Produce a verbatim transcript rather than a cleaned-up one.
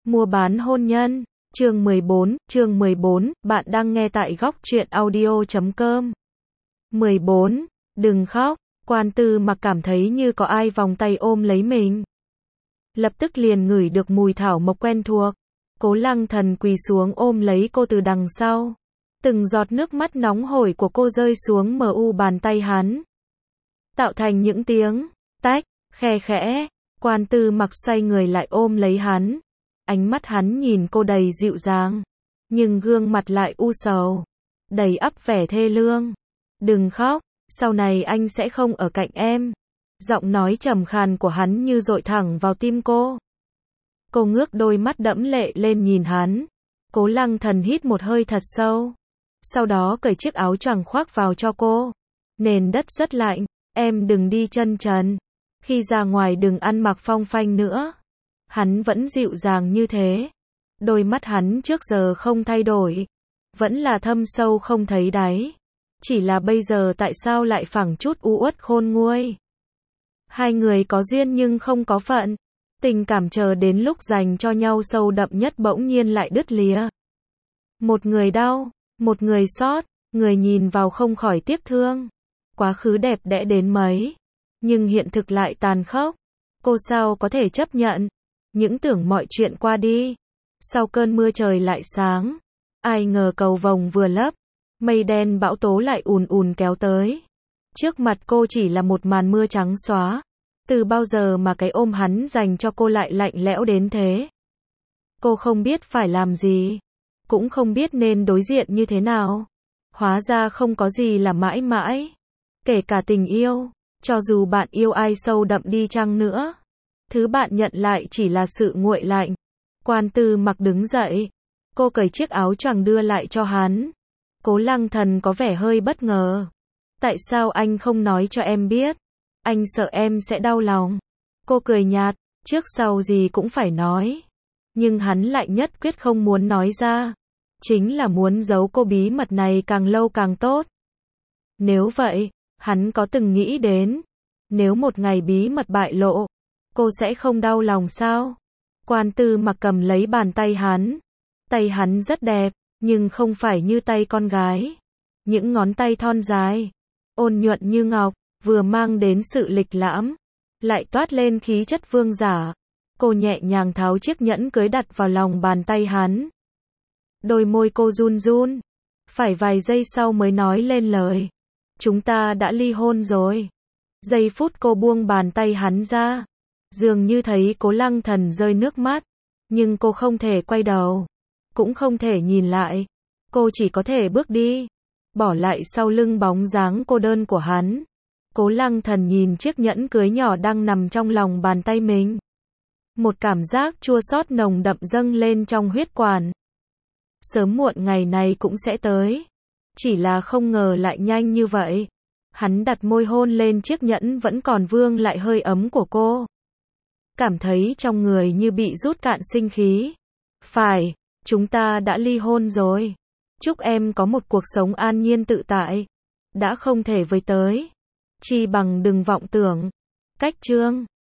Mua bán hôn nhân, chương mười bốn, chương mười bốn, bạn đang nghe tại góc truyện audio chấm com. mười bốn, đừng khóc, Quan Tư Mặc cảm thấy như có ai vòng tay ôm lấy mình. Lập tức liền ngửi được mùi thảo mộc quen thuộc. Cố Lăng Thần quỳ xuống ôm lấy cô từ đằng sau. Từng giọt nước mắt nóng hổi của cô rơi xuống mờ u bàn tay hắn, tạo thành những tiếng tách, khe khẽ. Quan Tư Mặc xoay người lại ôm lấy hắn. Ánh mắt hắn nhìn cô đầy dịu dàng, nhưng gương mặt lại u sầu, đầy ắp vẻ thê lương. Đừng khóc, sau này anh sẽ không ở cạnh em. Giọng nói trầm khàn của hắn như dội thẳng vào tim cô. Cô ngước đôi mắt đẫm lệ lên nhìn hắn. Cố Lăng Thần hít một hơi thật sâu, sau đó cởi chiếc áo choàng khoác vào cho cô. Nền đất rất lạnh, em đừng đi chân trần. Khi ra ngoài đừng ăn mặc phong phanh nữa. Hắn vẫn dịu dàng như thế. Đôi mắt hắn trước giờ không thay đổi, vẫn là thâm sâu không thấy đáy. Chỉ là bây giờ tại sao lại phảng chút u uất khôn nguôi. Hai người có duyên nhưng không có phận. Tình cảm chờ đến lúc dành cho nhau sâu đậm nhất bỗng nhiên lại đứt lìa. Một người đau, một người xót, người nhìn vào không khỏi tiếc thương. Quá khứ đẹp đẽ đến mấy, nhưng hiện thực lại tàn khốc. Cô sao có thể chấp nhận những tưởng mọi chuyện qua đi. Sau cơn mưa trời lại sáng. Ai ngờ cầu vồng vừa lấp, mây đen bão tố lại ùn ùn kéo tới. Trước mặt cô chỉ là một màn mưa trắng xóa. Từ bao giờ mà cái ôm hắn dành cho cô lại lạnh lẽo đến thế. Cô không biết phải làm gì, cũng không biết nên đối diện như thế nào. Hóa ra không có gì là mãi mãi, kể cả tình yêu. Cho dù bạn yêu ai sâu đậm đi chăng nữa, thứ bạn nhận lại chỉ là sự nguội lạnh. Quan Tư Mặc đứng dậy. Cô cởi chiếc áo choàng đưa lại cho hắn. Cố Lăng Thần có vẻ hơi bất ngờ. Tại sao anh không nói cho em biết? Anh sợ em sẽ đau lòng. Cô cười nhạt, trước sau gì cũng phải nói. Nhưng hắn lại nhất quyết không muốn nói ra. Chính là muốn giấu cô bí mật này càng lâu càng tốt. Nếu vậy, hắn có từng nghĩ đến, nếu một ngày bí mật bại lộ, cô sẽ không đau lòng sao? Quan Tư Mặc cầm lấy bàn tay hắn. Tay hắn rất đẹp, nhưng không phải như tay con gái. Những ngón tay thon dài, ôn nhuận như ngọc, vừa mang đến sự lịch lãm, lại toát lên khí chất vương giả. Cô nhẹ nhàng tháo chiếc nhẫn cưới đặt vào lòng bàn tay hắn. Đôi môi cô run run, phải vài giây sau mới nói lên lời. Chúng ta đã ly hôn rồi. Giây phút cô buông bàn tay hắn ra, dường như thấy Cố Lăng Thần rơi nước mắt, nhưng cô không thể quay đầu, cũng không thể nhìn lại. Cô chỉ có thể bước đi, bỏ lại sau lưng bóng dáng cô đơn của hắn. Cố Lăng Thần nhìn chiếc nhẫn cưới nhỏ đang nằm trong lòng bàn tay mình. Một cảm giác chua xót nồng đậm dâng lên trong huyết quản. Sớm muộn ngày này cũng sẽ tới, chỉ là không ngờ lại nhanh như vậy. Hắn đặt môi hôn lên chiếc nhẫn vẫn còn vương lại hơi ấm của cô. Cảm thấy trong người như bị rút cạn sinh khí. Phải, chúng ta đã ly hôn rồi. Chúc em có một cuộc sống an nhiên tự tại. Đã không thể với tới, chi bằng đừng vọng tưởng. Cách chương